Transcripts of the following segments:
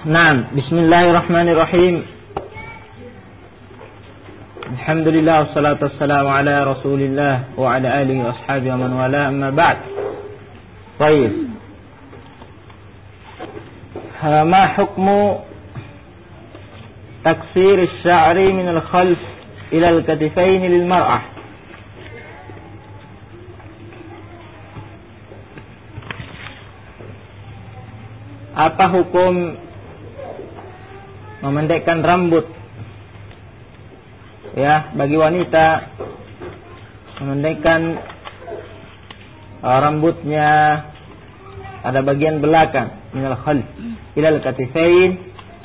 Naam, bismillahirrahmanirrahim. Alhamdulillah wassalatu wassalamu ala Rasulillah wa ala alihi wa ashabihi wa man wala, amma ba'd. Baik. Ma hukmu taksir asy-sya'ri min al-khalf ila al-katifayn lil mar'ah? Apa hukum memendekkan rambut ya bagi wanita, memendekkan rambutnya pada bagian belakang minal khalf ilal katifain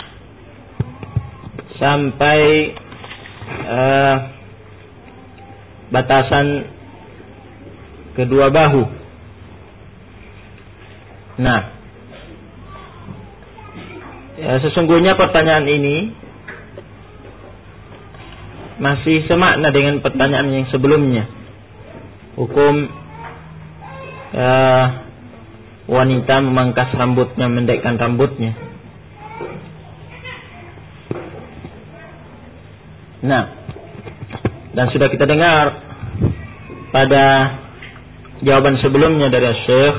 sampai batasan kedua bahu. Nah, ya, sesungguhnya pertanyaan ini masih semakna dengan pertanyaan yang sebelumnya. Hukum wanita memangkas rambutnya, mendekkan rambutnya. Nah, dan sudah kita dengar pada jawaban sebelumnya dari Syekh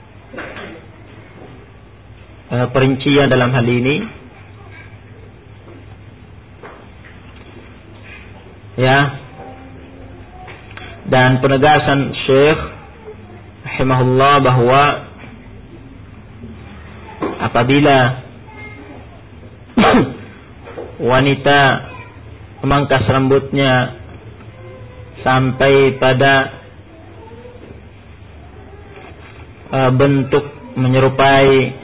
perincian dalam hal ini, ya, dan penegasan Syekh rahimahullah bahwa apabila wanita memangkas rambutnya sampai pada bentuk menyerupai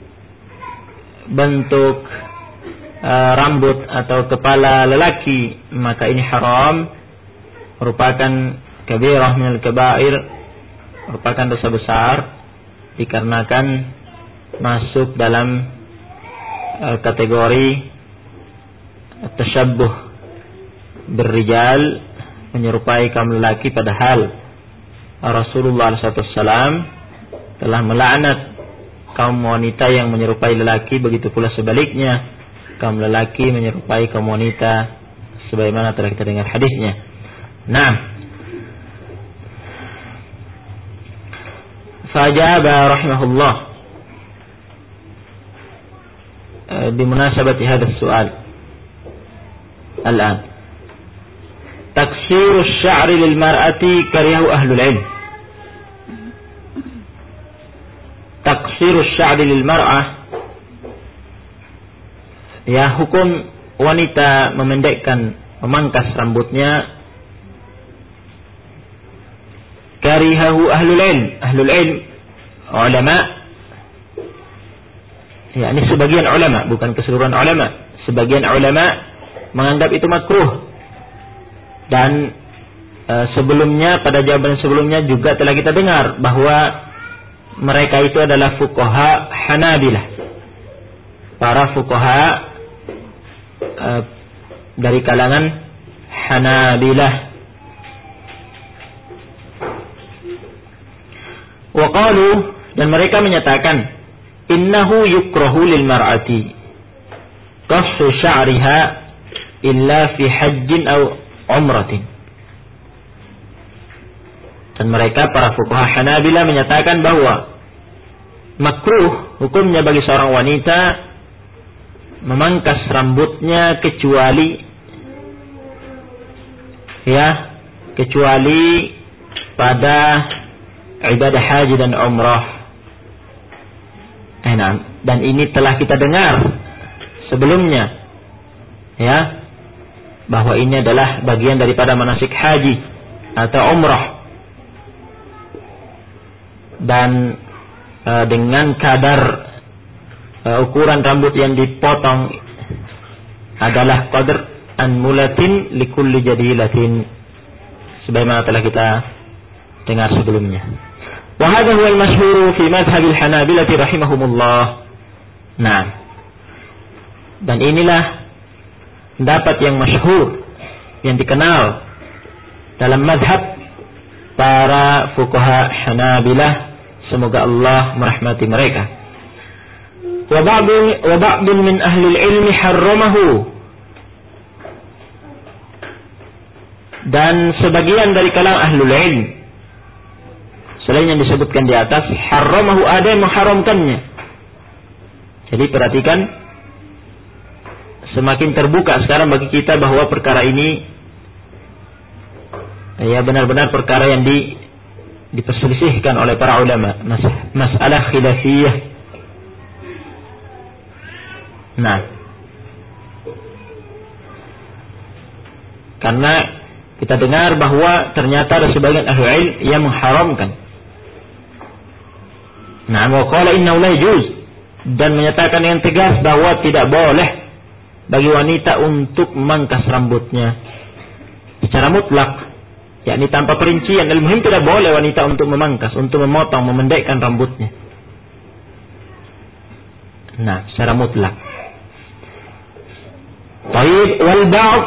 bentuk rambut atau kepala lelaki, maka ini haram, merupakan kabirah minal kabair, merupakan dosa besar, dikarenakan masuk dalam kategori tasyabbuh berrijal, menyerupai kaum lelaki, padahal Rasulullah SAW telah melaknat kaum wanita yang menyerupai lelaki, begitu pula sebaliknya, kaum lelaki menyerupai kaum wanita, sebagaimana telah kita dengar hadisnya. Nah, fajaba rahimahullah bimunasabati hadha as-su'al al-an. Taksiru asy-sya'ri lil mar'ati karihahu ahlul ilm. Taksiru asy-sya'ri lil mar'ah, ya, hukum wanita memendekkan, memangkas rambutnya, karihahu ahlul ilm. Ahlul ilm, ulama, ya, ini sebagian ulama, bukan keseluruhan ulama. Sebagian ulama menganggap itu makruh. Dan sebelumnya, pada jawaban sebelumnya juga telah kita dengar bahwa mereka itu adalah fuqaha Hanabilah, para fuqaha dari kalangan Hanabilah. Wa qalu, dan mereka menyatakan, innahu yukrahu lil mar'ati qassu sya'riha illa fi hajjin aw umratin. Dan mereka, para fuqaha Hanabilah, menyatakan bahwa makruh hukumnya bagi seorang wanita memangkas rambutnya kecuali pada ibadah haji dan umrah. Dan ini telah kita dengar sebelumnya, ya, bahwa ini adalah bagian daripada manasik haji atau umrah. Dan dengan kadar ukuran rambut yang dipotong adalah qadr anmulatin likulli jadilatin, sebagaimana telah kita dengar sebelumnya. Wa hadha huwa al-mashhur fi madhhab al-Hanabilah rahimahumullah. Nah, dan inilah pendapat yang masyhur, yang dikenal dalam madhab para fuqaha Hanabilah, semoga Allah merahmati mereka. wa ba'dun min ahli ilmi harramahu. Dan sebagian dari kalangan ahlul ilm selain yang disebutkan di atas, harramahu, ada yang mengharamkannya. Jadi perhatikan, semakin terbuka sekarang bagi kita bahwa perkara ini ya benar-benar perkara yang diperselisihkan oleh para ulama, masalah khilafiyah. Nah, karena kita dengar bahwa ternyata ada sebagian ahli ilmu yang mengharamkan. Nah, wa qala innahu la yajuz, dan menyatakan dengan tegas bahwa tidak boleh bagi wanita untuk memangkas rambutnya secara mutlak, yakni tanpa perincian. Al-muhim tidak boleh wanita untuk memangkas, untuk memotong, memendekkan rambutnya. Nah, secara mutlak. Taib wal ba'd.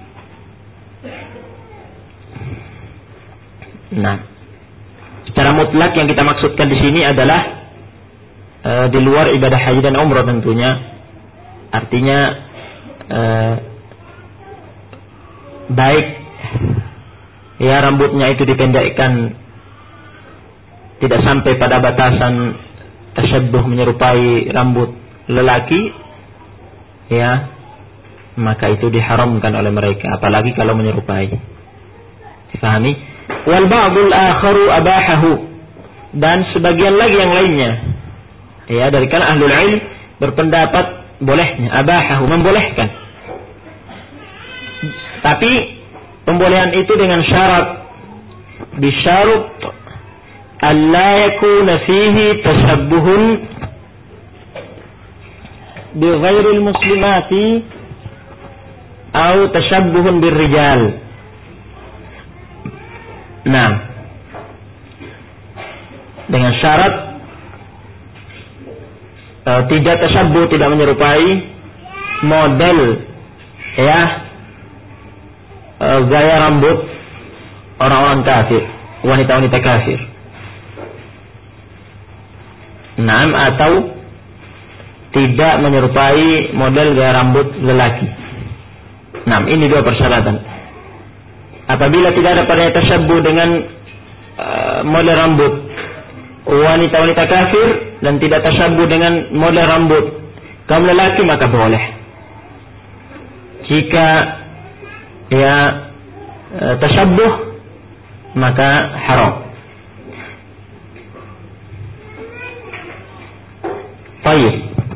Nah, secara mutlak yang kita maksudkan di sini adalah di luar ibadah haji dan umrah tentunya. Artinya baik ya rambutnya itu dipendekkan tidak sampai pada batasan tasyabbuh menyerupai rambut lelaki, ya, maka itu diharamkan oleh mereka, apalagi kalau menyerupai. Difahami? Wal ba'dul akharu abahahu, dan sebagian lagi yang lainnya ya dari kalangan ahlul ilm berpendapat bolehnya, abahahu, membolehkan. Tapi pembolehan itu dengan syarat, bisyarat alla yakuna fihi tashabbuhun bi ghairil muslimati atau tashabbuhun birrijal. Nah, dengan syarat tidak tashabbuh, tidak menyerupai model ya gaya rambut orang-orang kafir, wanita-wanita kafir. Nah, atau tidak menyerupai model gaya rambut lelaki. Nah, ini dua persyaratan. Apabila tidak ada pada tashabbuh dengan model rambut wanita-wanita kafir dan tidak tashabbuh dengan model rambut kaum lelaki, maka boleh. Jika ya tashabbuh, maka haram. Baik.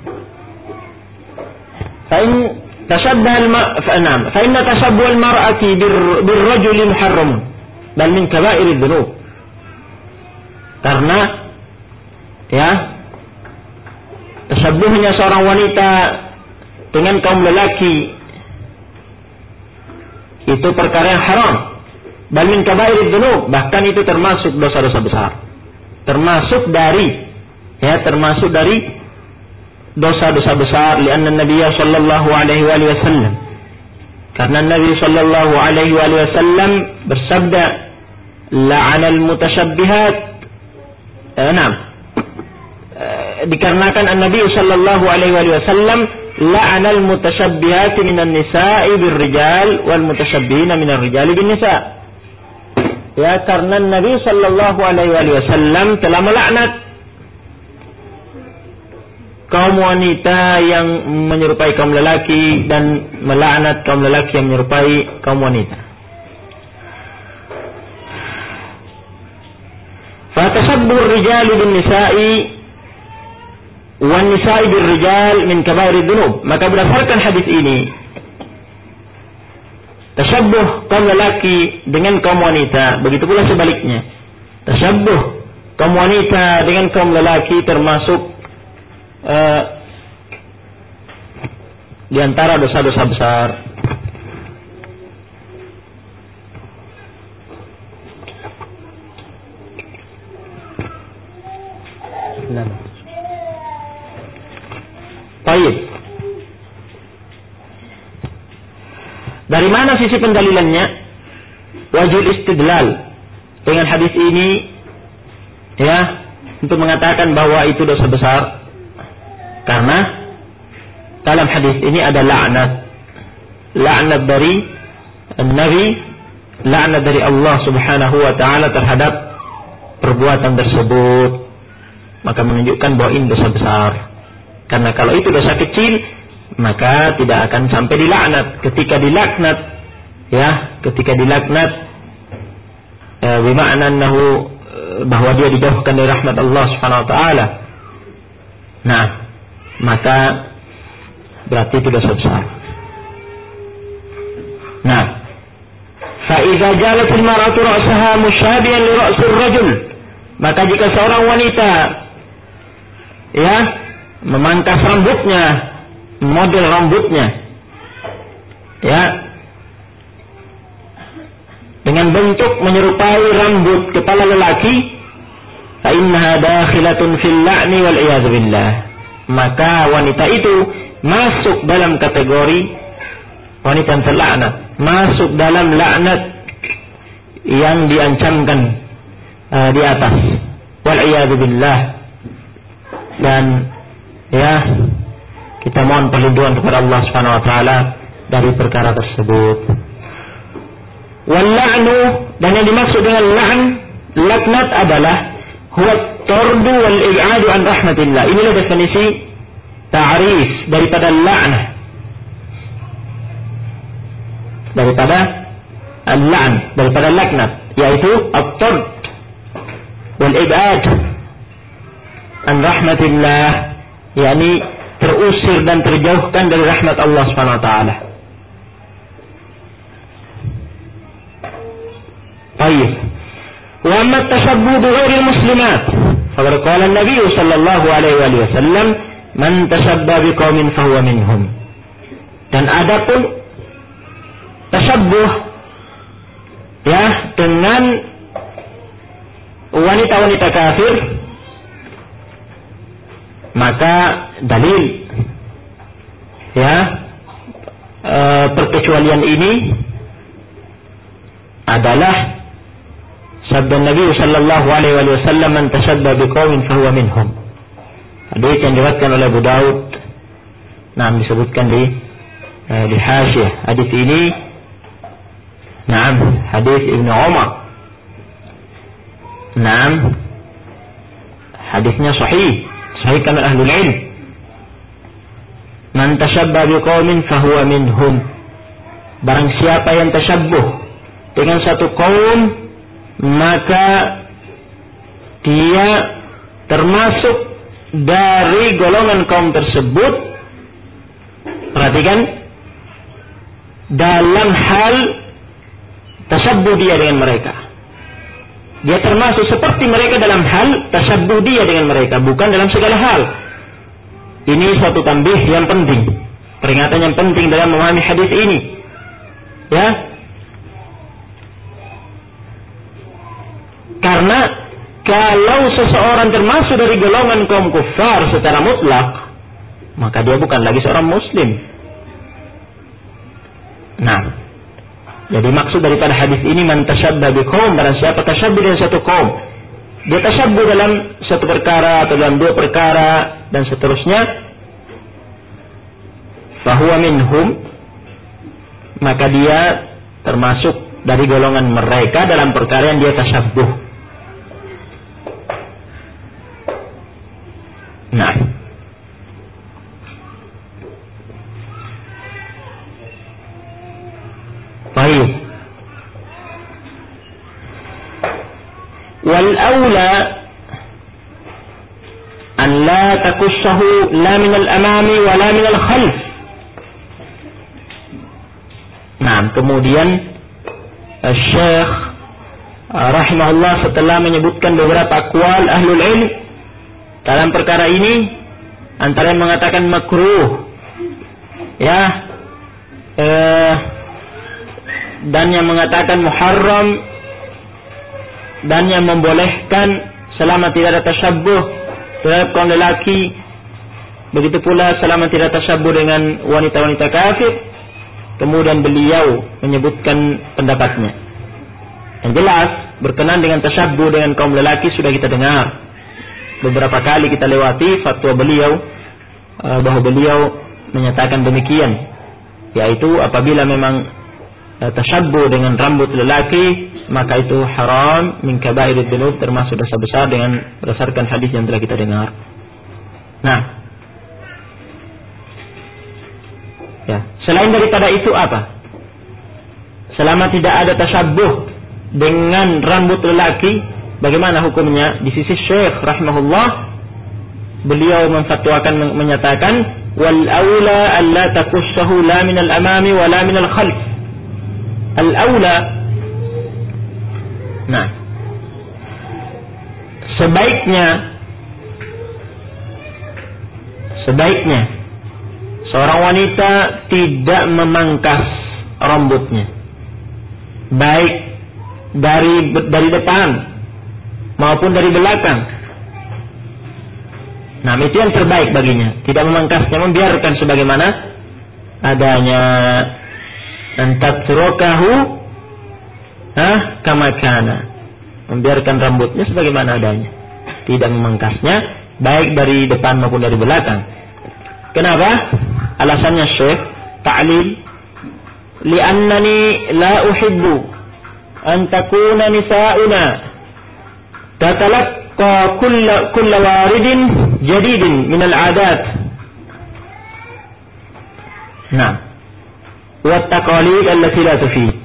فإن تشبه المرأة بالرجل محرم بل من كبائر الذنوب. Karena ya tashabbuhnya seorang wanita dengan kaum lelaki itu perkara yang haram. Bal min kaba'ir dzunub, bahkan itu termasuk dosa-dosa besar. Termasuk dari dosa-dosa besar, lianna Nabi sallallahu alaihi wasallam, karena Nabi sallallahu alaihi wasallam bersabda, la'anal mutashabbihat. Dikarenakan Nabi sallallahu alaihi wasallam la'anal mutashabbihat minan nisa'i birrijal wal mutashabbihina minar rijali bin nisa'. Ya, karena Nabi sallallahu alaihi wasallam telah melaknat kaum wanita yang menyerupai kaum lelaki dan melaknat kaum lelaki yang menyerupai kaum wanita. Fatashabbuh ar-rijal bin nisa'i wan nisa'i bir rijal min kaba'ir dzunub. Maka berdasarkan hadis ini, tashabbuh kaum lelaki dengan kaum wanita, begitu pula sebaliknya. Tashabbuh kaum wanita dengan kaum lelaki termasuk di antara dosa-dosa besar. Baik. Dari mana sisi pendalilannya? Wajib istidlal dengan hadis ini ya untuk mengatakan bahwa itu dosa besar. Karena dalam hadis ini ada laknat dari Nabi, laknat dari Allah Subhanahu wa taala terhadap perbuatan tersebut. Maka menunjukkan bahwa ini dosa besar. Karena kalau itu dosa kecil, maka tidak akan sampai dilaknat. Ketika dilaknat, bermakna bahwa dia dijauhkan dari rahmat Allah Subhanahu wa taala. Nah, maka berarti itu dosa besar. Nah, fa idza jalat al-mar'atu ra'saha musyabihan li ra'sil rajul, maka jika seorang wanita memangkas rambutnya, model rambutnya dengan bentuk menyerupai rambut kepala lelaki, fa innaha dakhilatun fil la'ni wal iyad billah, maka wanita itu masuk dalam kategori wanita yang terlaknat, masuk dalam laknat yang diancamkan di atas, wal iyad billah. Dan kita mohon perlindungan kepada Allah Subhanahu wa taala dari perkara tersebut. Wal la'nu, dan yang dimaksud dengan laknat adalah huwa at-tardu wal ib'adu an rahmatillah. Inilah definisi ta'rif daripada la'nah, daripada al-la'n, daripada laknat, yaitu at-tard wal ib'ad an rahmatillah, yakni terusir dan terjauhkan dari rahmat Allah Subhanahu wa taala. Baik. Wa amma at-tashabbuh bi ghairil muslimat, faqad qala an-nabiy sallallahu alaihi wasallam, man tashabbaha biqaumin fahuwa minhum. Dan adapun tashabbuh dengan wanita-wanita kafir, maka dalil perkecualian ini adalah sabda Nabi sallallahu alaihi wasallam, man tashabbaha biqaumin fahuwa minhum. Hadis yang diriwayatkan oleh Abu Daud. Nah, disebutkan di hasyiah hadis ini. Hadis Ibnu Umar. Hadisnya sahih kan ahlul ilm. Man tashabbaha biqaumin fahuwa minhum. Barang siapa yang tasyabbuh dengan satu kaum, maka dia termasuk dari golongan kaum tersebut. Perhatikan, dalam hal tasyabbuh dia dengan mereka, dia termasuk seperti mereka dalam hal tasyabbuh dia dengan mereka, bukan dalam segala hal. Ini suatu tambih yang penting, peringatan yang penting dalam memahami hadis ini. Karena kalau seseorang termasuk dari golongan kaum kufar secara mutlak, maka dia bukan lagi seorang muslim. Jadi maksud daripada hadis ini, man tashabbaha biqaum, barang siapa tasyabbuh dengan satu kaum, dia tasyabbuh dalam satu perkara atau dalam dua perkara dan seterusnya, fahuwa minhum, maka dia termasuk dari golongan mereka dalam perkara yang dia tasyabbuh. Baik. Wal aula an la takussahu la min al-amami wa la min al-khalf. Kemudian Syekh rahimahullah setelah menyebutkan beberapa aqwal ahlul ilm dalam perkara ini, antara yang mengatakan makruh, dan yang mengatakan muharram, dan yang membolehkan selama tidak ada tasyabbuh terhadap kaum lelaki, begitu pula selama tidak tasyabbuh dengan wanita-wanita kafir. Kemudian beliau menyebutkan pendapatnya. Yang jelas berkenaan dengan tasyabbuh dengan kaum lelaki sudah kita dengar. Beberapa kali kita lewati fatwa beliau bahwa beliau menyatakan demikian, yaitu apabila memang tasyabbuh dengan rambut lelaki, maka itu haram min kaba'irud dzunub, termasuk dosa besar dengan berdasarkan hadis yang telah kita dengar. Nah, ya, selain daripada itu apa? Selama tidak ada tasyabbuh dengan rambut lelaki, bagaimana hukumnya? Di sisi Syekh rahimahullah, beliau memfatwakan, menyatakan wal aula alla takussahu la min al amami wa la min al khalf. Al aula, nah, sebaiknya seorang wanita tidak memangkas rambutnya, baik dari depan maupun dari belakang. Nah, itu yang terbaik baginya, tidak memangkasnya, membiarkan sebagaimana adanya. Antatrukahu kama kana, membiarkan rambutnya sebagaimana adanya, tidak memangkasnya baik dari depan maupun dari belakang. Kenapa? Alasannya Syekh ta'lil, li'annani la uhibbu an takuna nisa'una tatalaqqa kulla waridin jadidin min al-'adat. Nah, wa taqalid allati la tufid.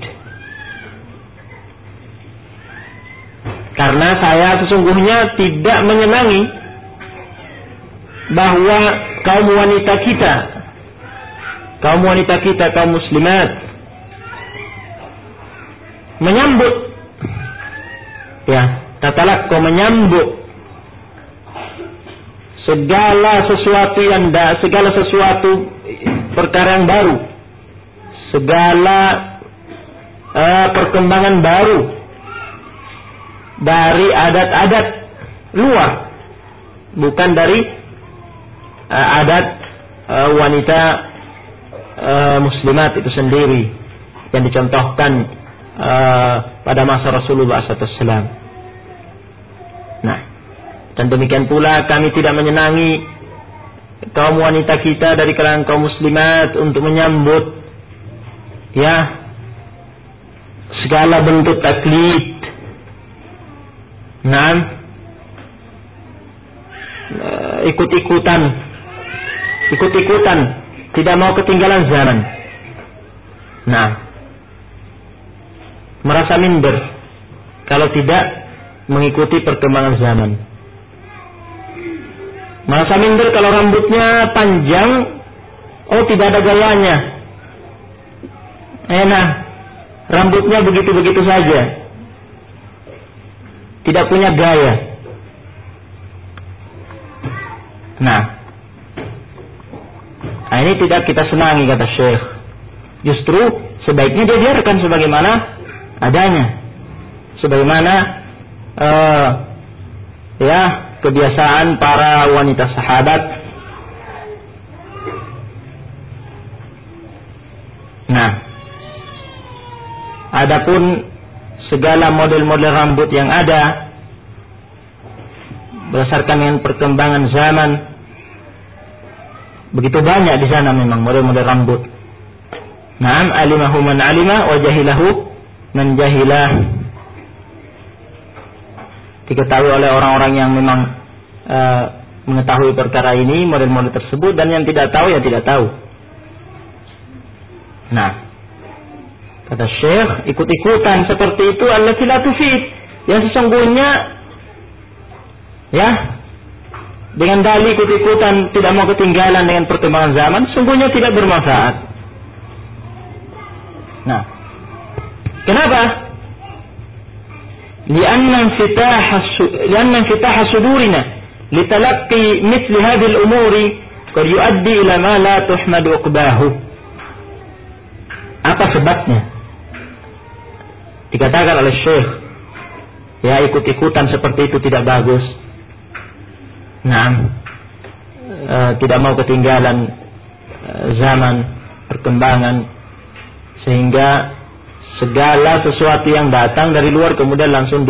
Karena saya sesungguhnya tidak menyenangi bahwa kaum wanita kita, kaum muslimat, menyambut, ya, tatalaqqa, menyambut segala sesuatu perkara yang baru, segala perkembangan baru dari adat-adat luar, bukan dari adat wanita muslimat itu sendiri yang dicontohkan pada masa Rasulullah SAW. Nah, dan demikian pula kami tidak menyenangi kaum wanita kita dari kalangan kaum muslimat untuk menyambut, ya, segala bentuk taklid. Nah, ikut-ikutan, tidak mau ketinggalan zaman. Nah, merasa minder kalau tidak mengikuti perkembangan zaman. Merasa minder kalau rambutnya panjang, oh tidak ada gayanya. Enak, rambutnya begitu-begitu saja, tidak punya gaya. Nah, ini tidak kita senangi, kata Syekh. Justru sebaiknya dia biarkan sebagaimana adanya, sebagaimana ya, kebiasaan para wanita sahabat. Nah, adapun segala model-model rambut yang ada berdasarkan dengan perkembangan zaman, begitu banyak di sana memang model-model rambut. Naam, alimahu man alima wa jahilahu man jahilah. Diketahui oleh orang-orang yang memang mengetahui perkara ini, model-model tersebut, dan yang tidak tahu, ya tidak tahu. Nah, kata Syekh, ikut-ikutan seperti itu allati la tufid, yang sesungguhnya, ya, dengan dalih ikut-ikutan tidak mau ketinggalan dengan perkembangan zaman, sesungguhnya tidak bermanfaat. Nah, kenapa? Lianna infitah sudurina litalaqqi mithli hadhihi al-umuri qad yuaddi ila ma la tuhmadu uqbahu. Apa sebabnya? Dikatakan oleh Syekh, ya, ikut-ikutan seperti itu tidak bagus. Nah, tidak mau ketinggalan zaman, perkembangan, sehingga segala sesuatu yang datang dari luar kemudian langsung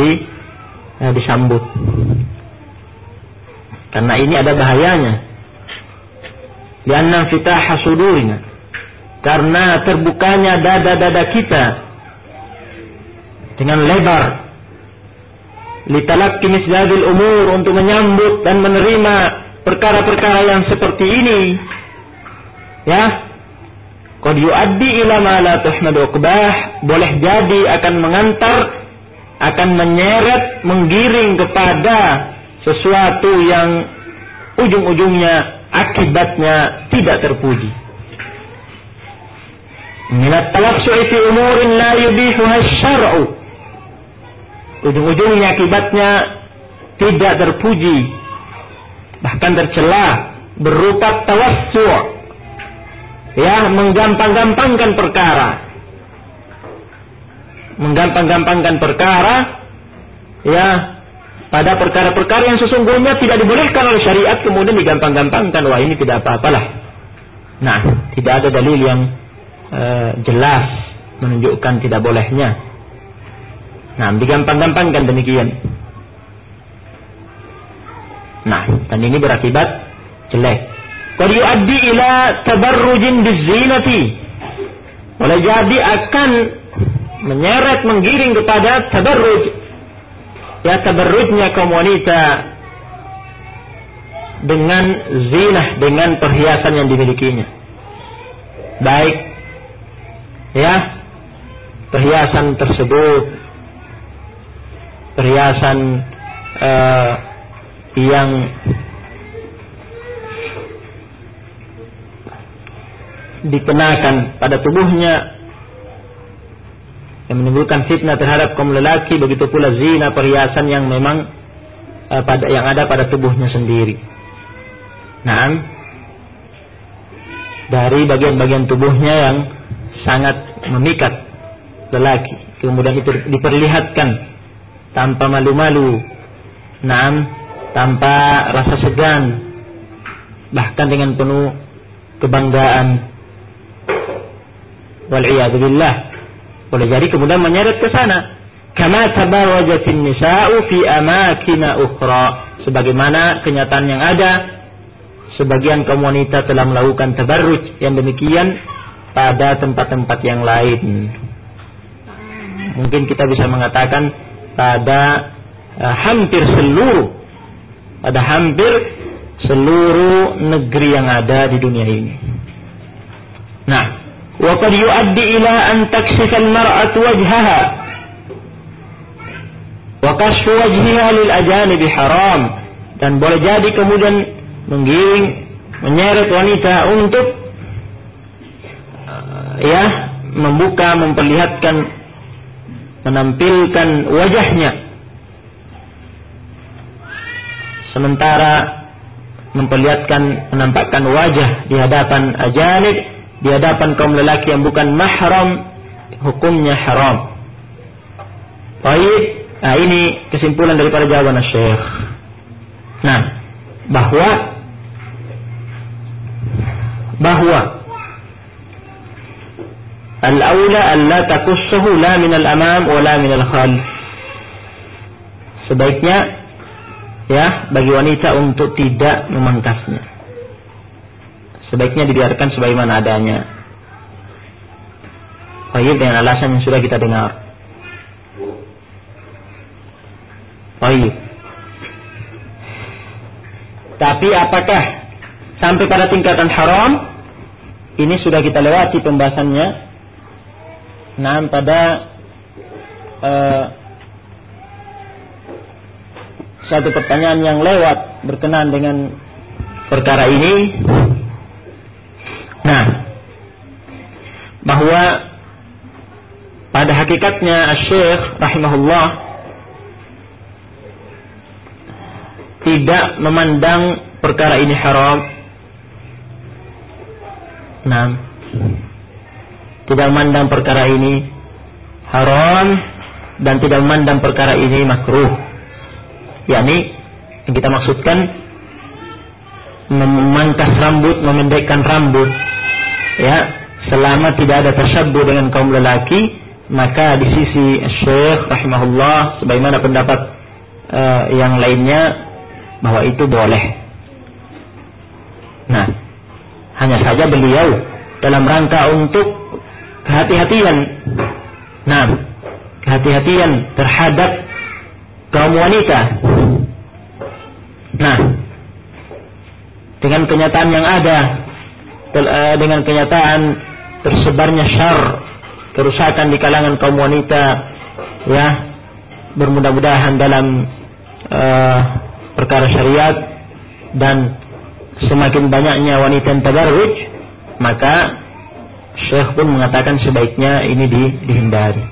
disambut. Karena ini ada bahayanya. Lianna fitaha sudurina, karena terbukanya dada-dada kita dengan lebar, litalaqi misladil umur, untuk menyambut dan menerima perkara-perkara yang seperti ini, ya. Qad yuaddi ila ma la tuhmadu uqbah, boleh jadi akan mengantar, akan menyeret, menggiring kepada sesuatu yang ujung-ujungnya akibatnya tidak terpuji. Minat talaqsu'i fi umurin la yubihuha syar'u, ujung-ujungnya akibatnya tidak terpuji, bahkan tercela, berupa tawassu', ya, menggampang-gampangkan perkara. Menggampang-gampangkan perkara, ya, pada perkara-perkara yang sesungguhnya tidak dibolehkan oleh syariat, kemudian digampang-gampangkan. Wah, ini tidak apa-apalah. Nah, tidak ada dalil yang jelas menunjukkan tidak bolehnya. Nah, digampang-gampangkan demikian. Nah, dan ini berakibat jelek. Qad yuaddi ila tabarrujin bizinati, boleh jadi akan menyeret, menggiring kepada tabarruj, ya, tabarrujnya kaum wanita dengan zinah, dengan perhiasan yang dimilikinya, baik, ya, perhiasan tersebut perhiasan yang dikenakan pada tubuhnya yang menimbulkan fitnah terhadap kaum lelaki, begitu pula zina, perhiasan yang memang yang ada pada tubuhnya sendiri. Nah, dari bagian-bagian tubuhnya yang sangat memikat lelaki, kemudian itu diperlihatkan tanpa malu-malu, tanpa rasa segan, bahkan dengan penuh kebanggaan. Wal'iyadu billah, boleh jadi kemudian menyeret ke sana. Kama tabarrajatin nisa'u fi amakina ukhra, sebagaimana kenyataan yang ada, sebagian kaum wanita telah melakukan tabarruj yang demikian pada tempat-tempat yang lain. Mungkin kita bisa mengatakan pada hampir seluruh negeri yang ada di dunia ini. Nah, wa qad yuaddi ila an takshifa al-mar'atu wajhaha wa kashfu wajhiha lil ajanibi haram, dan boleh jadi kemudian menggiring, menyeret wanita untuk membuka, memperlihatkan, menampilkan wajahnya, sementara menampakkan wajah di hadapan ajanib, di hadapan kaum lelaki yang bukan mahram, hukumnya haram. Baik, nah ini kesimpulan daripada jawaban Syekh. Nah, bahwa al-aula alla takussuhu la min al-amam wa la min al-khalf. Sebaiknya bagi wanita untuk tidak memangkasnya. Sebaiknya dibiarkan sebagaimana adanya. Baik, dengan alasan yang sudah kita dengar. Baik. Tapi apakah sampai pada tingkatan haram? Ini sudah kita lewati pembahasannya. Nah, pada satu pertanyaan yang lewat berkenaan dengan perkara ini. Nah, bahwa pada hakikatnya Asy-Syaikh rahimahullah tidak memandang perkara ini haram. Nah, tidak memandang perkara ini haram dan tidak memandang perkara ini makruh. yakni yang kita maksudkan memangkas rambut, memendekkan rambut, ya, selama tidak ada tasyabbuh dengan kaum lelaki, maka di sisi Syekh rahimahullah sebagaimana pendapat yang lainnya bahwa itu boleh. Nah, Hanya saja beliau dalam rangka untuk kehati-hatian. Nah, kehati-hatian terhadap kaum wanita. Nah, dengan kenyataan yang ada, dengan kenyataan tersebarnya syar, kerusakan di kalangan kaum wanita, ya, bermudah-mudahan dalam perkara syariat, dan semakin banyaknya wanita yang tabarruj, maka Syekh pun mengatakan sebaiknya ini dihindari.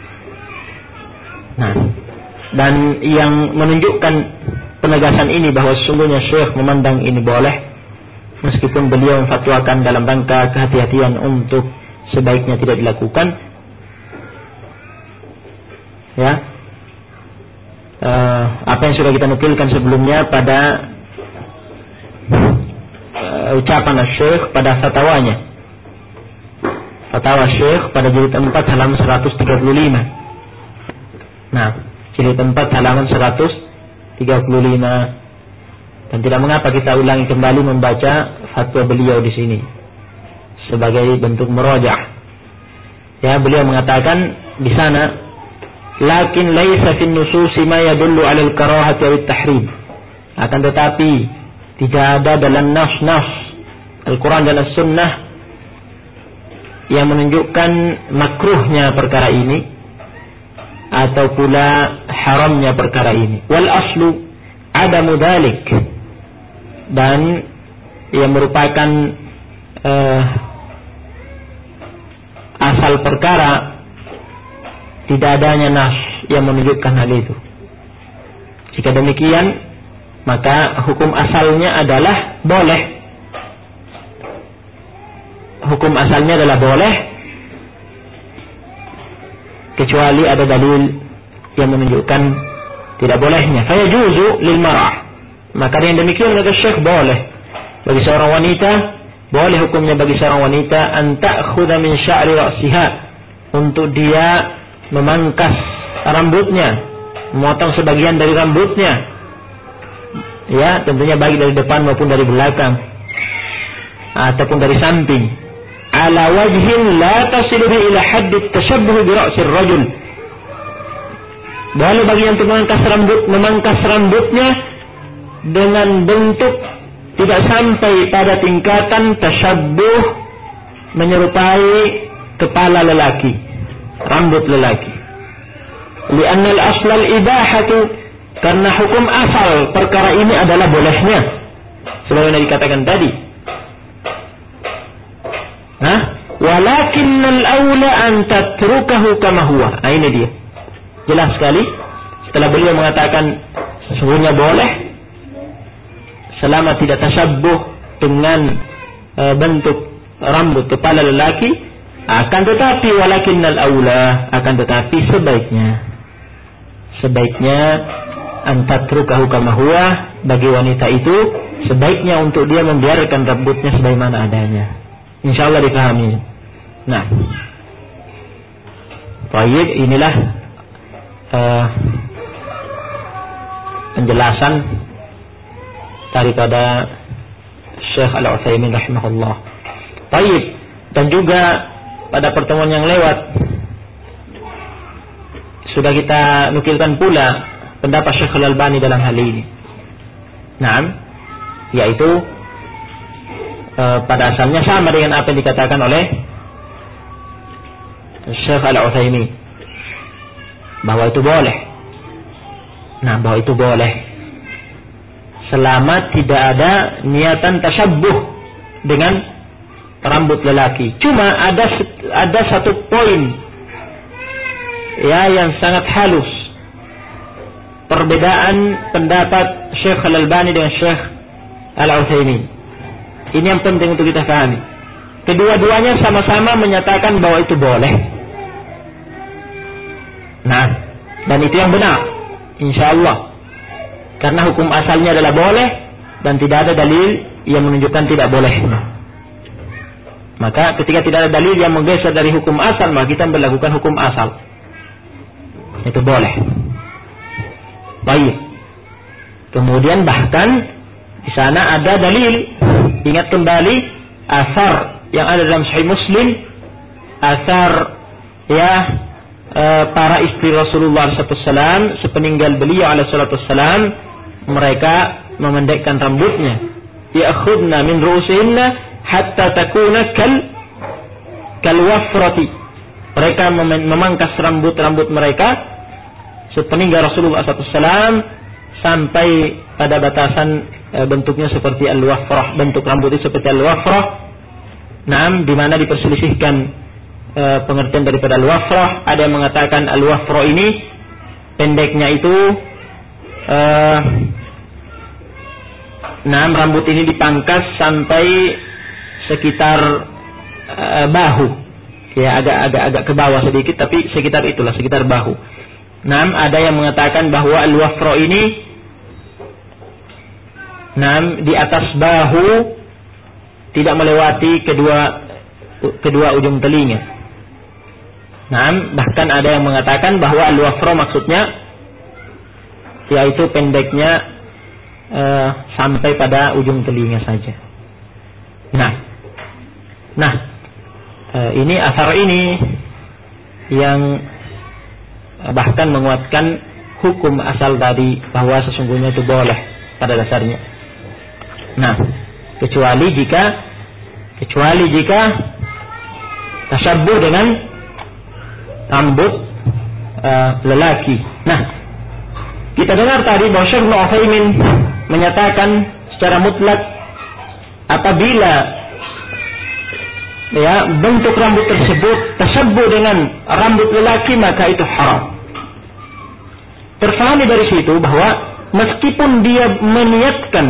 Nah, dan yang menunjukkan penegasan ini bahwa sesungguhnya Syekh memandang ini boleh, meskipun beliau memfatwakan dalam rangka kehati-hatian untuk sebaiknya tidak dilakukan. Ya, apa yang sudah kita nukilkan sebelumnya pada ucapan Syekh pada fatwanya, fatwa Syekh pada jilid 4 halaman 135. Nah, jilid 4 halaman 135. Dan tidak mengapa kita ulangi kembali membaca fatwa beliau di sini sebagai bentuk murajaah. Ya, beliau mengatakan di sana, lakin laisa fin nususi ma yadullu 'ala al-karahati wa at-tahrim. Akan tetapi tidak ada dalam nas-nas Al-Quran dan As-Sunnah yang menunjukkan makruhnya perkara ini atau pula haramnya perkara ini. Wal aslu adamu dzalik, dan yang merupakan asal perkara tidak adanya nas yang menunjukkan hal itu. Jika demikian, maka hukum asalnya adalah boleh. Hukum asalnya adalah boleh, kecuali ada dalil yang menunjukkan tidak bolehnya. Fayajuzu lil mar'ah. Maka yang demikian kata Syekh boleh bagi seorang wanita, boleh hukumnya bagi seorang wanita an ta'khudha min sya'ri ra'siha, untuk dia memangkas rambutnya, memotong sebagian dari rambutnya. Ya, tentunya baik dari depan maupun dari belakang ataupun dari samping. Ala wajhin la tasilu ila hadd tashabbuh bi ra'sir rajul. Boleh bagi yang memangkas rambutnya dengan bentuk tidak sampai pada tingkatan tashabbuh, menyerupai kepala lelaki, rambut lelaki. Li'anna al-asl al-ibahatu, karena hukum asal perkara ini adalah bolehnya, sebagaimana dikatakan tadi. Walakinnal aula an tatrukahu kama huwa. Nah, ini dia. Jelas sekali setelah beliau mengatakan sesungguhnya boleh selama tidak tasabbuh dengan bentuk rambut kepala lelaki, akan tetapi walakinnal aula, akan tetapi sebaiknya an tatrukahu kama huwa, bagi wanita itu sebaiknya untuk dia membiarkan rambutnya sebagaimana adanya. Insyaallah dipahami. Nah, baik, inilah penjelasan daripada Syekh Al-Utsaimin rahimahullah. Baik, dan juga pada pertemuan yang lewat sudah kita nukilkan pula pendapat Syekh Al-Albani dalam hal ini. Naam, yaitu pada asalnya sama dengan apa yang dikatakan oleh Syekh Al-Utsaimin, bahwa itu boleh. Nah, bahwa itu boleh selama tidak ada niatan tasyabbuh dengan rambut lelaki. Cuma ada satu poin ya yang sangat halus, perbedaan pendapat Syekh Al-Albani dengan Syekh Al-Utsaimin. Ini yang penting untuk kita pahami. Kedua-duanya sama-sama menyatakan bahwa itu boleh. Nah, dan itu yang benar, insyaallah. Karena hukum asalnya adalah boleh dan tidak ada dalil yang menunjukkan tidak boleh. Maka ketika tidak ada dalil yang menggeser dari hukum asal, maka kita berlakukan hukum asal. Itu boleh. Baik. Kemudian bahkan di sana ada dalil. Ingat kembali asar yang ada dalam Sahih Muslim, asar ya para istri Rasulullah SAW sepeninggal beliau alaihissalam, mereka memendekkan rambutnya. Ya'khudna min ru'usihinna hatta takuna kal wafrati. Mereka memangkas rambut mereka sepeninggal Rasulullah SAW sampai pada batasan bentuknya seperti al-wafrah, bentuk rambut itu seperti al-wafrah. Di mana diperselisihkan pengertian daripada al-wafrah. Ada yang mengatakan al-wafrah ini pendeknya itu rambut ini dipangkas sampai sekitar bahu, ya agak ke bawah sedikit, tapi sekitar bahu. Ada yang mengatakan bahwa al-wafrah ini di atas bahu, tidak melewati kedua ujung telinga. Bahkan ada yang mengatakan bahwa al-wafra maksudnya yaitu pendeknya sampai pada ujung telinga saja. Ini asar ini yang bahkan menguatkan hukum asal tadi bahwa sesungguhnya itu boleh pada dasarnya. Kecuali jika tasabbuh dengan rambut lelaki. Kita dengar tadi bahwa Syekh Ibnu Utsaimin menyatakan secara mutlak apabila bentuk rambut tersebut tasabbuh dengan rambut lelaki maka itu haram. Terfahami dari situ bahwa meskipun dia meniatkan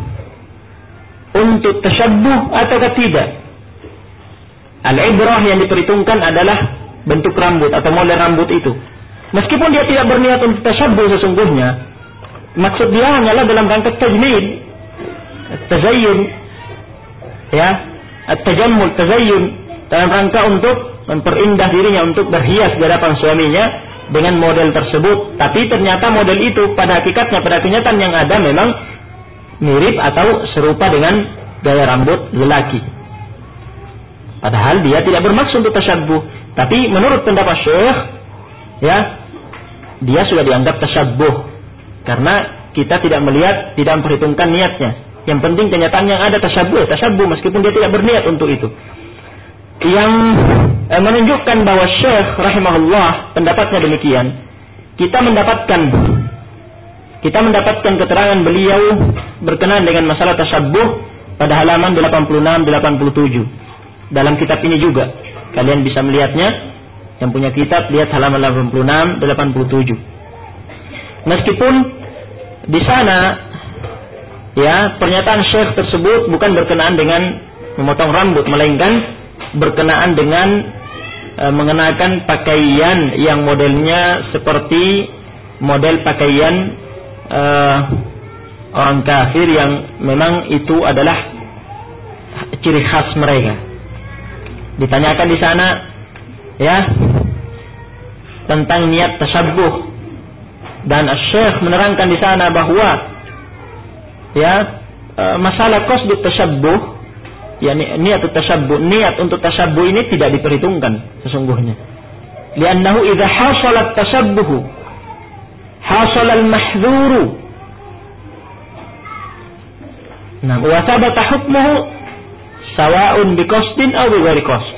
untuk tasabbuh atau tidak, al-ibrah yang diperhitungkan adalah bentuk rambut atau model rambut itu. Meskipun dia tidak berniat untuk tasabbuh sesungguhnya, maksud dia hanyalah dalam rangka tajmil, tazayyun, at-tajammul, tazayyun, dalam rangka untuk memperindah dirinya, untuk berhias di hadapan suaminya dengan model tersebut. Tapi ternyata model itu pada hakikatnya, pada kenyataan yang ada memang mirip atau serupa dengan gaya rambut lelaki. Padahal dia tidak bermaksud untuk tasyabbuh. Tapi menurut pendapat Syekh, dia sudah dianggap tasyabbuh karena kita tidak melihat, tidak memperhitungkan niatnya. Yang penting kenyataan yang ada tasyabbuh meskipun dia tidak berniat untuk itu. Yang menunjukkan bahwa Syekh rahimahullah pendapatnya demikian. Kita mendapatkan keterangan beliau berkenaan dengan masalah tasyabbuh pada halaman 86-87 dalam kitab ini juga. Kalian bisa melihatnya, yang punya kitab lihat halaman 86-87. Meskipun di sana pernyataan Syekh tersebut bukan berkenaan dengan memotong rambut, melainkan berkenaan dengan mengenakan pakaian yang modelnya seperti model pakaian orang kafir yang memang itu adalah ciri khas mereka. Ditanyakan di sana tentang niat tasyabbuh, dan Syekh menerangkan di sana bahwa masalah qasdut tasyabbuh, niat untuk tasyabbuh ini tidak diperhitungkan sesungguhnya. Li'annahu idza hasalat tashabbuhu hasal al-mahdhuru. Wa thabata hukmuhu sawa'un biqasdin aw bighairi qasd.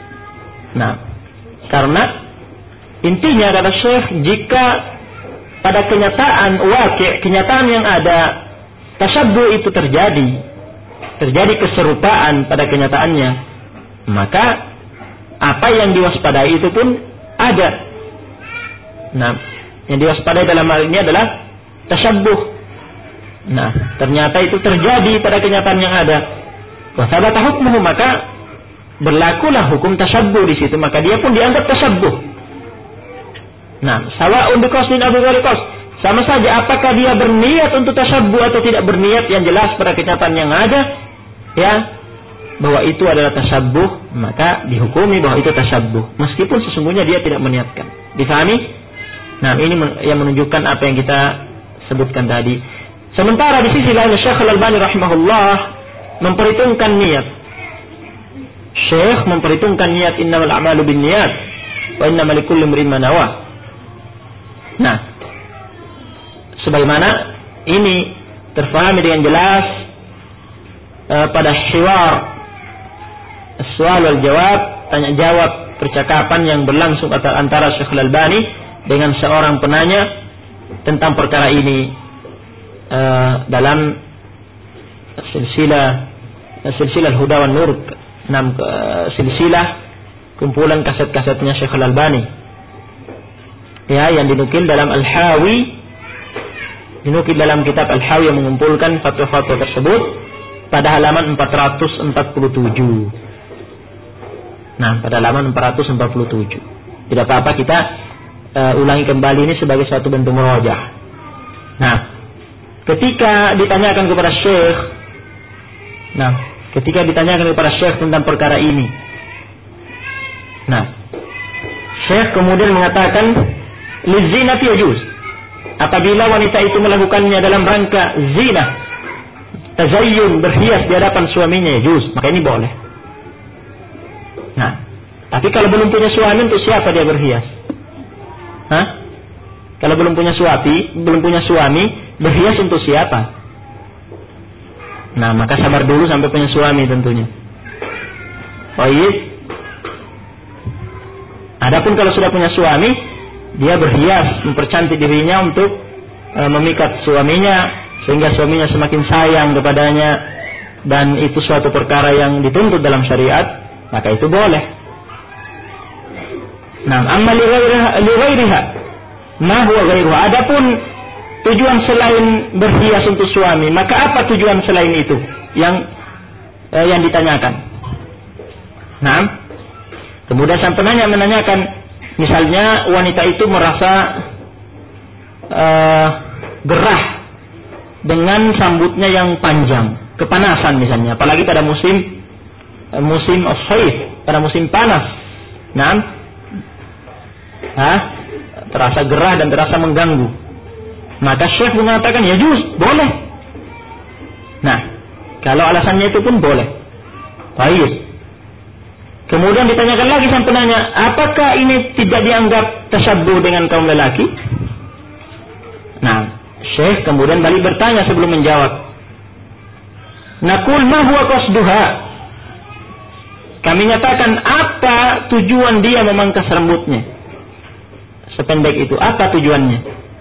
Karena intinya adalah Syekh, jika pada kenyataan yang ada tasyabbuh itu terjadi keserupaan pada kenyataannya, maka apa yang diwaspadai itu pun ada. Yang diwaspadai dalam hal ini adalah tasyabbuh. Ternyata itu terjadi pada kenyataan yang ada. Wa thabata hukmuhu, maka berlakulah hukum tasyabbuh di situ, maka dia pun dianggap tasyabbuh. Sawa'un biqasdin aw bighairi qasd. Sama saja apakah dia berniat untuk tasyabbuh atau tidak berniat, yang jelas pada kenyataan yang ada bahwa itu adalah tasyabbuh, maka dihukumi bahwa itu tasyabbuh meskipun sesungguhnya dia tidak meniatkan. Difahami? Ini yang menunjukkan apa yang kita sebutkan tadi. Sementara di sisi lain Syekh Al-Albani rahimahullah memperhitungkan niat. Syekh memperhitungkan niat, innamal a'malu binniyat wa innamal likulli imrin ma nawa. Nah, sebagaimana ini terfahami dengan jelas pada hiwar soal wal jawab, tanya jawab percakapan yang berlangsung antara Syekh Al-Albani dengan seorang penanya tentang perkara ini dalam silsilah Huda wan Nur, silsilah kumpulan kaset-kasetnya Syekh Al-Albani, ya, yang dinukil dalam Al-Hawi, dinukil dalam kitab Al-Hawi yang mengumpulkan fatwa-fatwa tersebut pada halaman 447. Nah, pada halaman 447. Tidak apa-apa kita ulangi kembali ini sebagai suatu bentuk murajaah. Nah, ketika ditanyakan kepada Syekh tentang perkara ini, nah, Syekh kemudian mengatakan lizinati yajuz, apabila wanita itu melakukannya dalam rangka zina, tazayyun, berhias di hadapan suaminya, yajuz, maka ini boleh. Nah, tapi kalau belum punya suami, untuk siapa dia berhias? Kalau belum punya suami, berhias untuk siapa? Nah, maka sabar dulu sampai punya suami tentunya. Baik. Adapun kalau sudah punya suami, dia berhias, mempercantik dirinya untuk memikat suaminya, sehingga suaminya semakin sayang kepadanya, dan itu suatu perkara yang dituntut dalam syariat, maka itu boleh. Nah, amma li ghairiha ma huwa ghairuha. Adapun tujuan selain berhias untuk suami, maka apa tujuan selain itu yang ditanyakan? Nah, kemudian sang penanya menanyakan, misalnya wanita itu merasa gerah dengan rambutnya yang panjang, kepanasan misalnya, apalagi pada musim as-saif, pada musim panas. Nah, terasa gerah dan terasa mengganggu. Maka Syekh mengatakan yajuz, boleh. Nah, kalau alasannya itu pun boleh. Baik. Kemudian ditanyakan lagi sang penanya, apakah ini tidak dianggap tasyabbuh dengan kaum lelaki? Nah, Syekh kemudian balik bertanya sebelum menjawab. Naqul ma huwa qasduha? Kami nyatakan apa tujuan dia memangkas rambutnya sependek itu, apa tujuannya?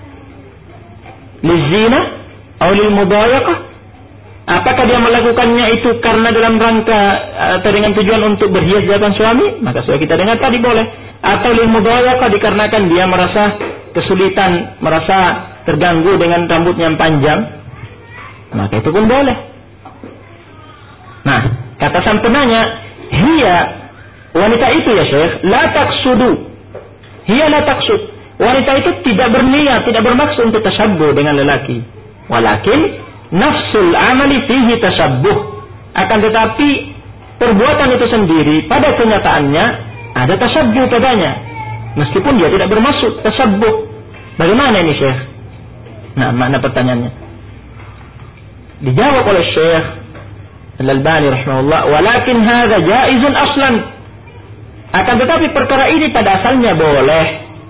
Lizina atau lil mudayaqah? Apakah dia melakukannya itu karena dalam rangka atau dengan tujuan untuk berhias di hadapan suami? Maka sudah kita dengar tadi boleh. Atau lil mudayaqah, dikarenakan dia merasa kesulitan, merasa terganggu dengan rambutnya yang panjang, maka itu pun boleh. Nah, kata sang penanya, hiya, wanita itu ya Syekh, la taqsudu. Hiya la taqsud. Wanita itu tidak berniat, tidak bermaksud untuk tasyabbuh dengan lelaki. Walakin nafsul amali fihi tasyabbuh. Akan tetapi perbuatan itu sendiri pada kenyataannya ada tasyabbuh padanya, meskipun dia tidak bermaksud tasyabbuh. Bagaimana ini Syekh? Nah, makna pertanyaannya dijawab oleh Syekh Al-Albani rahimahullah, walakin hadza jaizun aslan. Akan tetapi perkara ini pada asalnya boleh.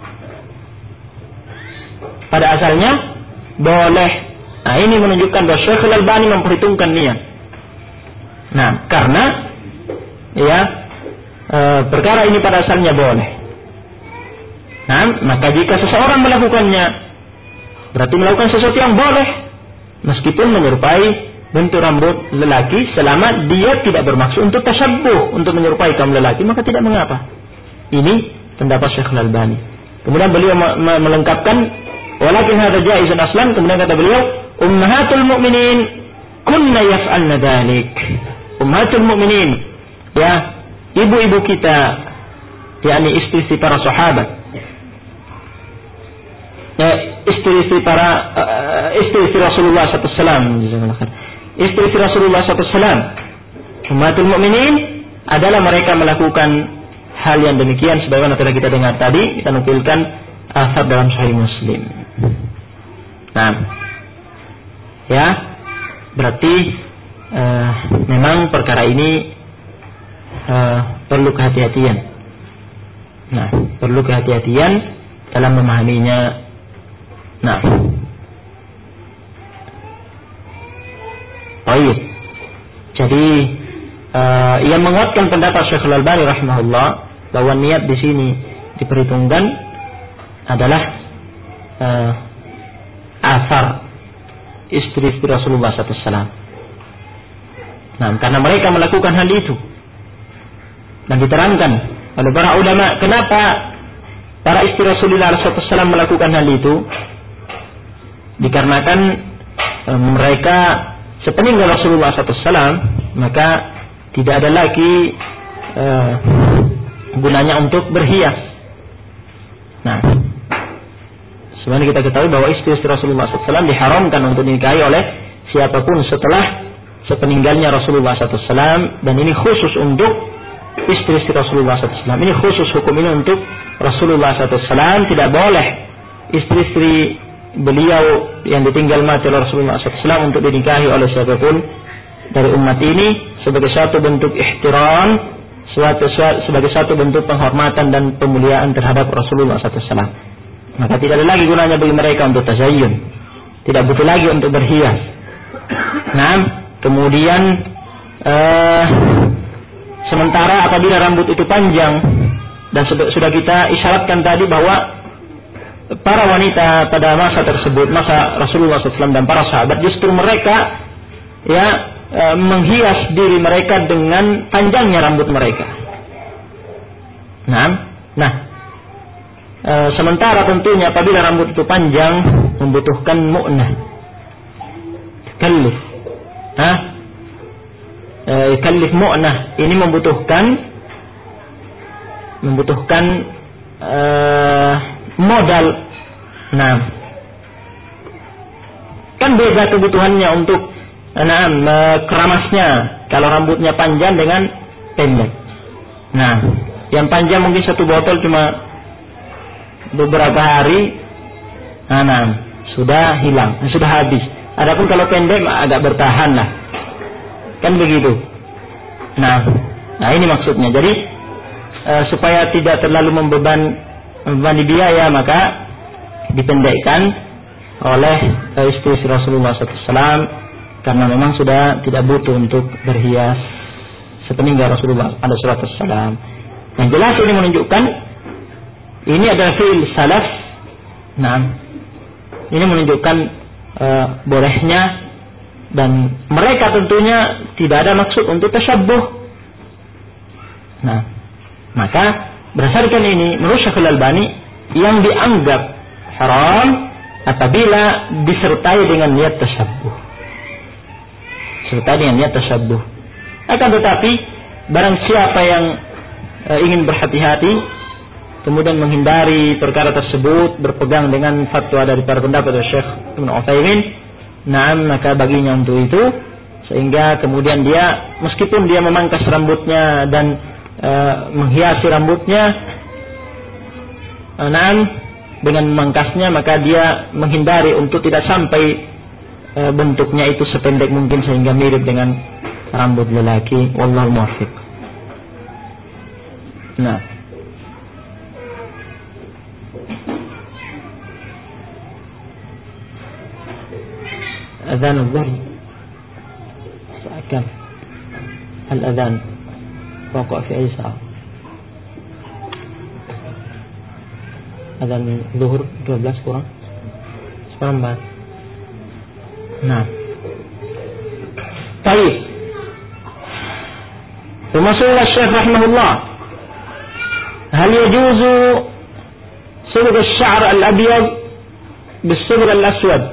Pada asalnya boleh. Nah, ini menunjukkan bahwa Syekh Al-Albani memperhitungkan niat. Nah, karena perkara ini pada asalnya boleh. Nah, maka jika seseorang melakukannya, berarti melakukan sesuatu yang boleh, meskipun menyerupai bentuk rambut lelaki, selama dia tidak bermaksud untuk tasyabbuh, untuk menyerupai kaum lelaki, maka tidak mengapa. Ini pendapat Syekh Al-Albani. Kemudian beliau melengkapkan, walakin hadza jaizun aslan. Kemudian kata beliau, ummahatul mu'minin kunna yaf'alna dzalik. Ummahatul mu'minin, ya, ibu-ibu kita, yakni istri-istri para sahabat, istri-istri Rasulullah SAW. Istri-istri Rasulullah SAW, ummatul mu'minin, adalah mereka melakukan hal yang demikian sebagaimana telah kita dengar tadi, kita nukilkan asar dalam Sahih Muslim. Nah, ya, berarti memang perkara ini perlu kehati-hatian. Nah, perlu kehati-hatian dalam memahaminya. Nah, baik. Jadi yang menguatkan pendapat Syekh Al-Albani rahimahullah bahwa niat di sini diperhitungkan adalah asar istri-istri Rasulullah SAW. Nah, karena mereka melakukan hal itu dan diterangkan oleh para ulama kenapa para istri Rasulullah SAW melakukan hal itu, dikarenakan mereka sepeninggal Rasulullah SAW maka tidak ada lagi gunanya untuk berhias. Nah, sebenarnya kita ketahui bahwa istri-istri Rasulullah SAW diharamkan untuk dinikahi oleh siapapun setelah sepeninggalnya Rasulullah SAW, dan ini khusus untuk istri-istri Rasulullah SAW. Ini khusus hukum ini untuk Rasulullah SAW. Tidak boleh istri-istri beliau yang ditinggal mati oleh Rasulullah SAW untuk dinikahi oleh siapapun dari umat ini sebagai satu bentuk ihtiram, sebagai satu bentuk penghormatan dan pemuliaan terhadap Rasulullah SAW. Maka tidak ada lagi gunanya bagi mereka untuk tazayyun, tidak butuh lagi untuk berhias. Nah, kemudian sementara apabila rambut itu panjang, dan sudah kita isyaratkan tadi bahwa para wanita pada masa tersebut, masa Rasulullah SAW dan para sahabat, justru mereka menghias diri mereka dengan panjangnya rambut mereka. Nah, sementara tentunya apabila rambut itu panjang membutuhkan mu'nah, kallif mu'nah, ini membutuhkan modal. Nah, kan beda kebutuhannya untuk keramasnya kalau rambutnya panjang dengan pendek. Nah, yang panjang mungkin satu botol cuma beberapa hari, sudah hilang, sudah habis. Adapun kalau pendek agak bertahan lah, kan begitu. Nah ini maksudnya. Jadi supaya tidak terlalu membebani biaya, maka dipendekkan oleh istri Rasulullah SAW, karena memang sudah tidak butuh untuk berhias sepeninggal Rasulullah SAW. Yang jelas ini menunjukkan ini adalah fi'il salaf. Nah, ini menunjukkan bolehnya, dan mereka tentunya tidak ada maksud untuk tasyabbuh. Nah, maka berdasarkan ini menurut Syekh Al-Albani yang dianggap haram apabila disertai dengan niat tasyabbuh. Serta dengan niat tasyabbuh. Akan tetapi barang siapa yang ingin berhati-hati kemudian menghindari perkara tersebut, berpegang dengan fatwa dari para pendapat dari Syekh Ibn Utsaimin, maka baginya untuk itu, sehingga kemudian dia meskipun dia memangkas rambutnya dan menghiasi rambutnya, dengan memangkasnya maka dia menghindari untuk tidak sampai bentuknya itu sependek mungkin sehingga mirip dengan rambut lelaki. Wallahu muwaffiq. Nah, أذان الظهر الساعة كم؟ الأذان وقع في أي ساعة؟ أذان الظهر 12 kurang 14. Nah, baik. Termasuk Syekh rahimahullah, hal yajuzu صبغ الشعر الأبيض بالصبغ الأسود؟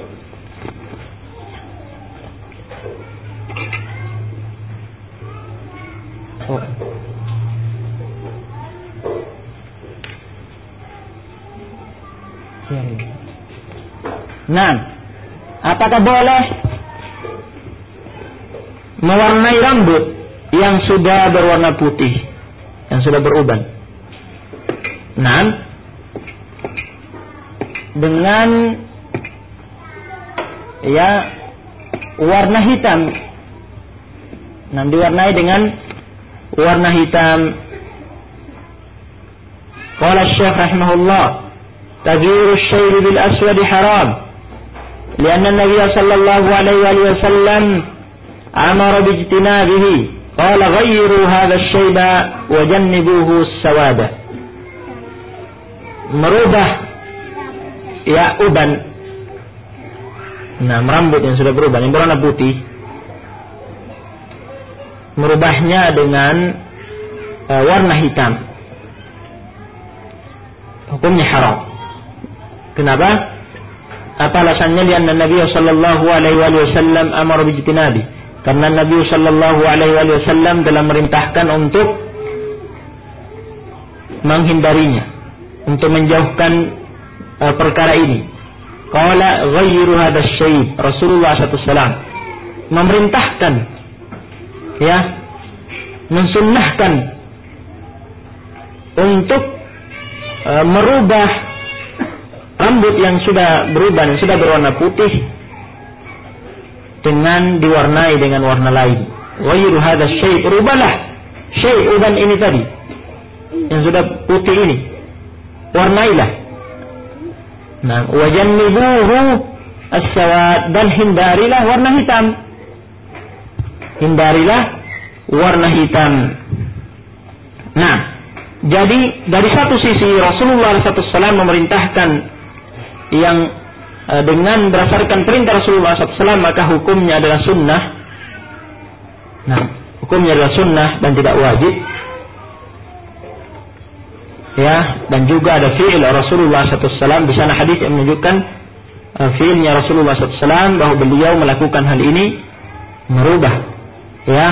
Nah, apakah boleh mewarnai rambut yang sudah berwarna putih, yang sudah beruban? Nah, dengan warna hitam. Nah, diwarnai dengan warna hitam. Qala Syekh rahimahullah, taghyiru asy-syay'i bil aswad haram. Lianna Nabi sallallahu alaihi wasallam amara bijtinabihi. Qala ghayyiru hadha asy-syayba wa jannibuhu as-sawada. Merubah ya uban, nah rambut yang sudah berubah, yang berwarna putih, merubahnya dengan warna hitam, hukumnya haram. Kenapa? Apa alasannya? Lianna Nabi sallallahu alaihi wasallam amara bijtinabi. Karena Nabi sallallahu alaihi wasallam telah merintahkan untuk menghindarinya, untuk menjauhkan perkara ini. Qala ghayyiru hadzal syai'. Rasulullah SAW memerintahkan, ya, mensunnahkan untuk merubah rambut yang sudah berubah, yang sudah berwarna putih, dengan diwarnai dengan warna lain. Ghayyiru hadzal syai', rubahlah syai' uban ini tadi yang sudah putih ini, warnailah. Nah, wajannibuhu as-sawad, dan hindarilah warna hitam. Hindarilah warna hitam. Nah, jadi dari satu sisi Rasulullah SAW memerintahkan yang dengan berdasarkan perintah Rasulullah SAW, maka hukumnya adalah sunnah. Nah, hukumnya adalah sunnah dan tidak wajib. Ya, dan juga ada fi'il Rasulullah SAW. Di sana hadis yang menunjukkan fi'ilnya Rasulullah SAW, bahwa beliau melakukan hal ini, merubah ya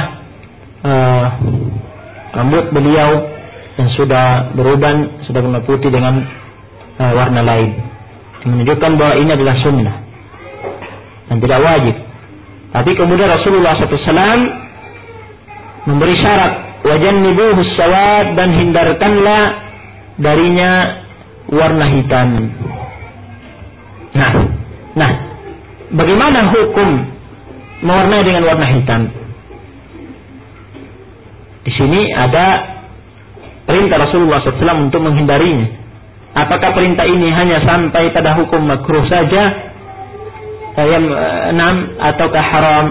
rambut beliau yang sudah beruban, sudah berwarna putih dengan warna lain, menunjukkan bahwa ini adalah sunnah dan tidak wajib. Tapi kemudian Rasulullah SAW memberi syarat, wajannibuhu as-sawad, dan hindarkanlah darinya warna hitam. Nah, bagaimana hukum mewarnai dengan warna hitam? Di sini ada perintah Rasulullah SAW untuk menghindarinya. Apakah perintah ini hanya sampai pada hukum makruh saja, yang 6, ataukah haram?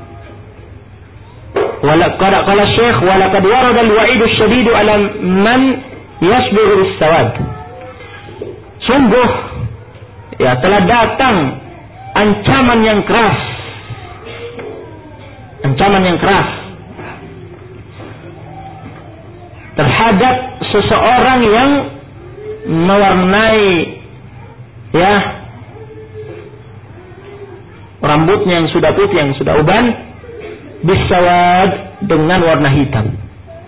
Qala Syekh, walaqad warada al-wa'idu asy-syadidu 'ala man yasbiru bis-sawad. Sungguh ya telah datang ancaman yang keras. Ancaman yang keras terhadap seseorang yang mewarnai ya rambutnya yang sudah putih, yang sudah uban, bis-sawad, dengan warna hitam.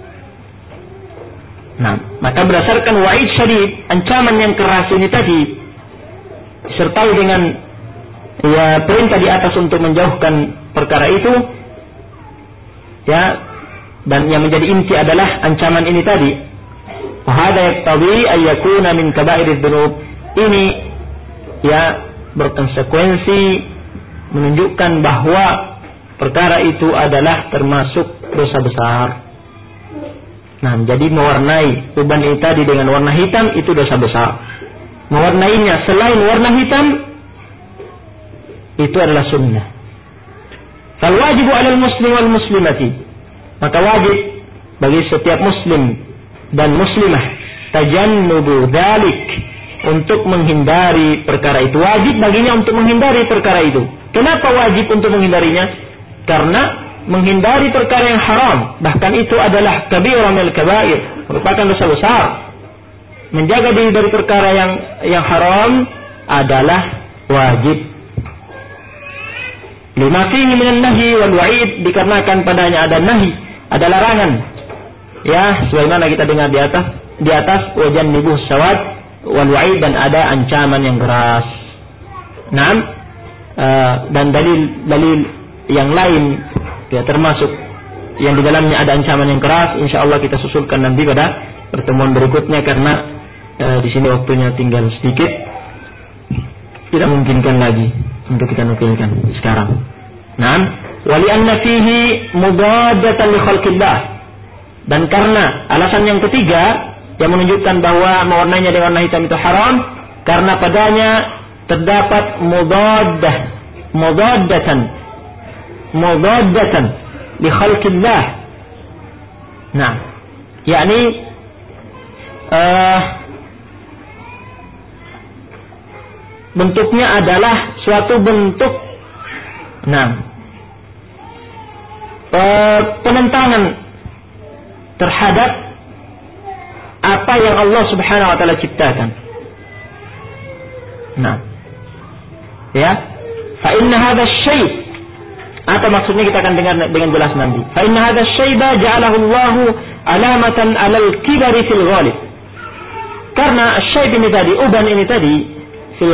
Nah, maka berdasarkan wa'id syadid, ancaman yang keras ini tadi, disertai dengan ya perintah di atas untuk menjauhkan perkara itu, ya, dan yang menjadi inti adalah ancaman ini tadi. Wa hadza yaqtadi ay yakuna min kaba'iriz dzunub. Ini ya berkonsekuensi menunjukkan bahwa perkara itu adalah termasuk dosa besar. Nah, jadi mewarnai uban ini tadi dengan warna hitam itu dosa besar. Mewarnainya selain warna hitam itu adalah sunnah. Fal wajibu 'alal muslim wal muslimati, maka wajib bagi setiap muslim dan muslimah tajannubu dzalik, untuk menghindari perkara itu. Wajib baginya untuk menghindari perkara itu. Kenapa wajib untuk menghindarinya? Karena menghindari perkara yang haram, bahkan itu adalah kabirah minal kabair, merupakan dosa besar. Menjaga diri dari perkara yang haram adalah wajib. Lima fihi minan nahyi wal wa'id, dikarenakan padanya ada nahi, ada larangan. Ya, sebagaimana kita dengar di atas wajannibuh sawad wal wa'id, dan ada ancaman yang keras. Naam, dan dalil yang lain ya, termasuk yang di dalamnya ada ancaman yang keras, insyaallah kita susulkan nanti pada pertemuan berikutnya, karena di sini waktunya tinggal sedikit, tidak memungkinkan lagi untuk kita nukilkan sekarang. Naam, wali anna fihi mudadatan li khalqillah, Dan karena alasan yang ketiga yang menunjukkan bahwa mewarnainya dengan warna hitam itu haram, karena padanya terdapat mudaddatan li khalqillah. Nah, yakni bentuknya adalah suatu bentuk penentangan terhadap apa yang Allah Subhanahu wa taala ciptakan. Nah, ya, fa inna hadha syai', atau maksudnya kita akan dengar dengan jelas nanti. Fa inna hadha syaiba ja'alahu Allahu alamatan 'alal kibari fil ghalib. Karena syai' ini tadi, uban ini tadi, fil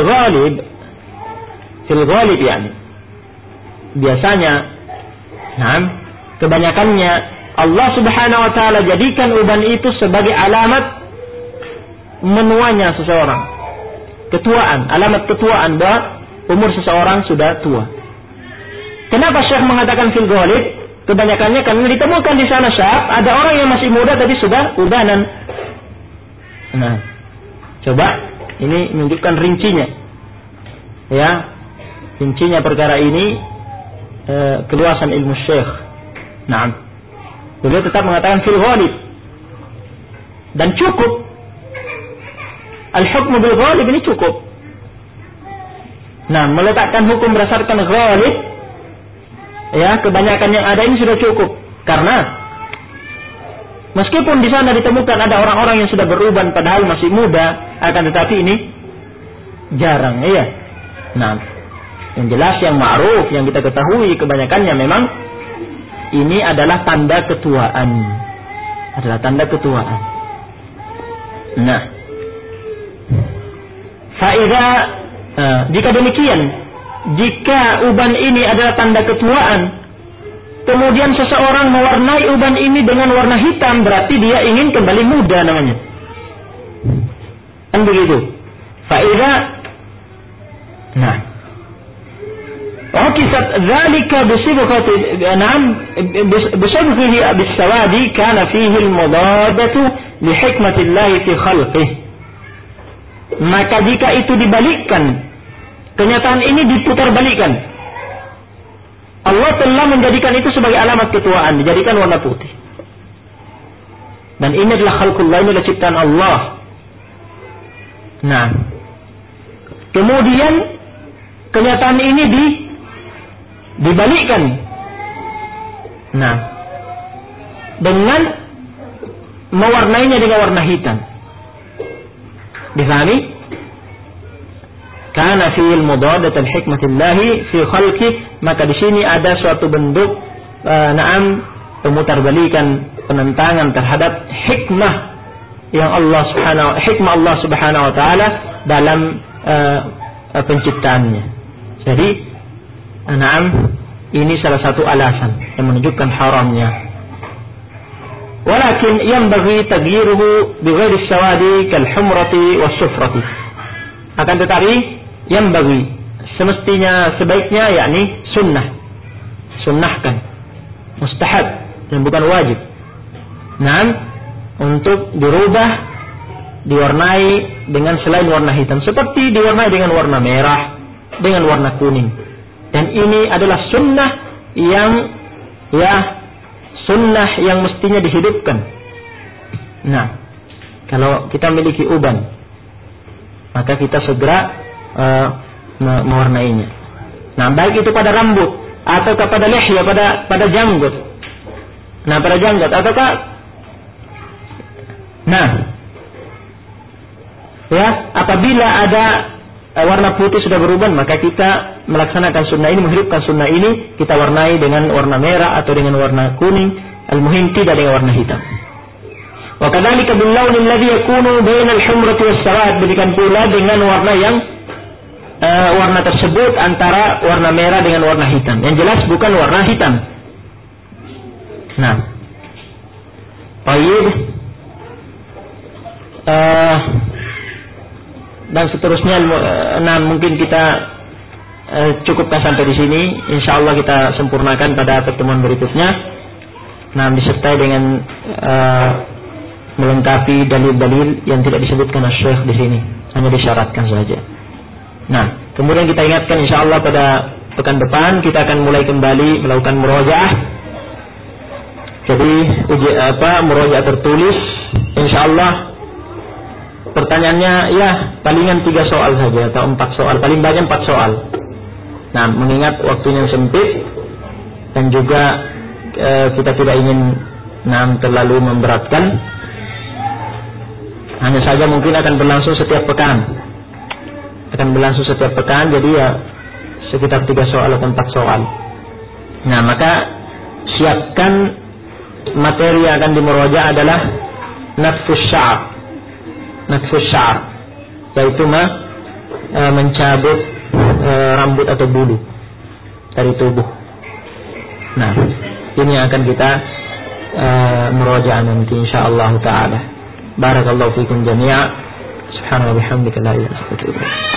ghalib yani. Biasanya, kebanyakannya Allah Subhanahu wa taala jadikan uban itu sebagai alamat menuanya seseorang. Ketuaan, alamat ketuaan bahwa umur seseorang sudah tua. Kenapa Syekh mengatakan fil ghalib? Kebanyakannya karena ditemukan di sana syab, ada orang yang masih muda tapi sudah ubanan. Nah, coba ini menunjukkan rincinya. Ya, rincinya perkara ini keluasan ilmu Syekh. Nah, beliau tetap mengatakan fil ghalib. Dan cukup. Al-hukmu bil ghalib ini cukup. Nah, meletakkan hukum berdasarkan ghalib, ya, kebanyakan yang ada ini sudah cukup. Karena meskipun di sana ditemukan ada orang-orang yang sudah beruban padahal masih muda, akan tetapi ini jarang, ya. Nah, yang jelas yang ma'ruf yang kita ketahui kebanyakannya memang ini adalah tanda ketuaan. Adalah tanda ketuaan. Nah, jika demikian, jika uban ini adalah tanda ketuaan, kemudian seseorang mewarnai uban ini dengan warna hitam, berarti dia ingin kembali muda namanya. Kan begitu. وكست ذلك بصبغة بصبغه بالسواد كان فيه المضادة لحكمة الله في خلقه. Maka jika itu dibalikkan, kenyataan ini diputarbalikkan, Allah telah menjadikan itu sebagai alamat ketuaan, dijadikan warna putih. Dan ini adalah khalqullah, ini adalah ciptaan Allah. Nah, kemudian kenyataan ini dibalikkan. Nah, dengan mewarnainya dengan warna hitam. Difahami? Karena fi'il mudadatul hikmatillahi fi khalqi, maka di sini ada suatu bentuk pemutarbalikan, penentangan terhadap hikmah yang hikmah Allah Subhanahu wa taala dalam penciptaannya. Jadi ini salah satu alasan yang menunjukkan haramnya. Walakin yanbaghi taghyiruhu bighairi sawadi kal humrati was sufrati. Akan tetapi yanbaghi, semestinya, sebaiknya, yakni sunnahkan, mustahab dan bukan wajib. Untuk dirubah, diwarnai dengan selain warna hitam, seperti diwarnai dengan warna merah, dengan warna kuning. Dan ini adalah sunnah yang mestinya dihidupkan. Nah, kalau kita memiliki uban, maka kita segera mewarnainya. Nah, baik itu pada rambut atau pada lihya, pada janggut. Nah, pada janggut ataukah apabila ada warna putih sudah berubah, maka kita melaksanakan sunnah ini, menghidupkan sunnah ini, kita warnai dengan warna merah atau dengan warna kuning, al-muhim tidak dengan warna hitam. Wa kadzalika bil lawn alladhi yakunu bainal humrati was sawad, demikian pula dengan warna yang warna tersebut antara warna merah dengan warna hitam. Yang jelas bukan warna hitam. Nah, baik. Dan seterusnya, mungkin kita cukupkan sampai di sini. Insyaallah kita sempurnakan pada pertemuan berikutnya. disertai dengan melengkapi dalil-dalil yang tidak disebutkan oleh Syekh di sini, hanya disyaratkan saja. Nah, kemudian kita ingatkan insyaallah pada pekan depan kita akan mulai kembali melakukan murojaah. Jadi murojaah tertulis insyaallah. Pertanyaannya ya palingan 3 soal saja atau 4 soal, paling banyak 4 soal. Nah, mengingat waktunya sempit dan juga kita tidak ingin terlalu memberatkan. Hanya saja mungkin akan berlangsung setiap pekan. Jadi ya sekitar 3 soal atau 4 soal. Nah, maka siapkan materi yang akan dimurojaah adalah natfus sya'ar, yaitu mencabut rambut atau bulu dari tubuh. Nah, ini yang akan kita murojaah nanti insyaallah taala. Barakallahu fikum jami'a. Subhanallahi wa bihamdihi la ilaha illa anta.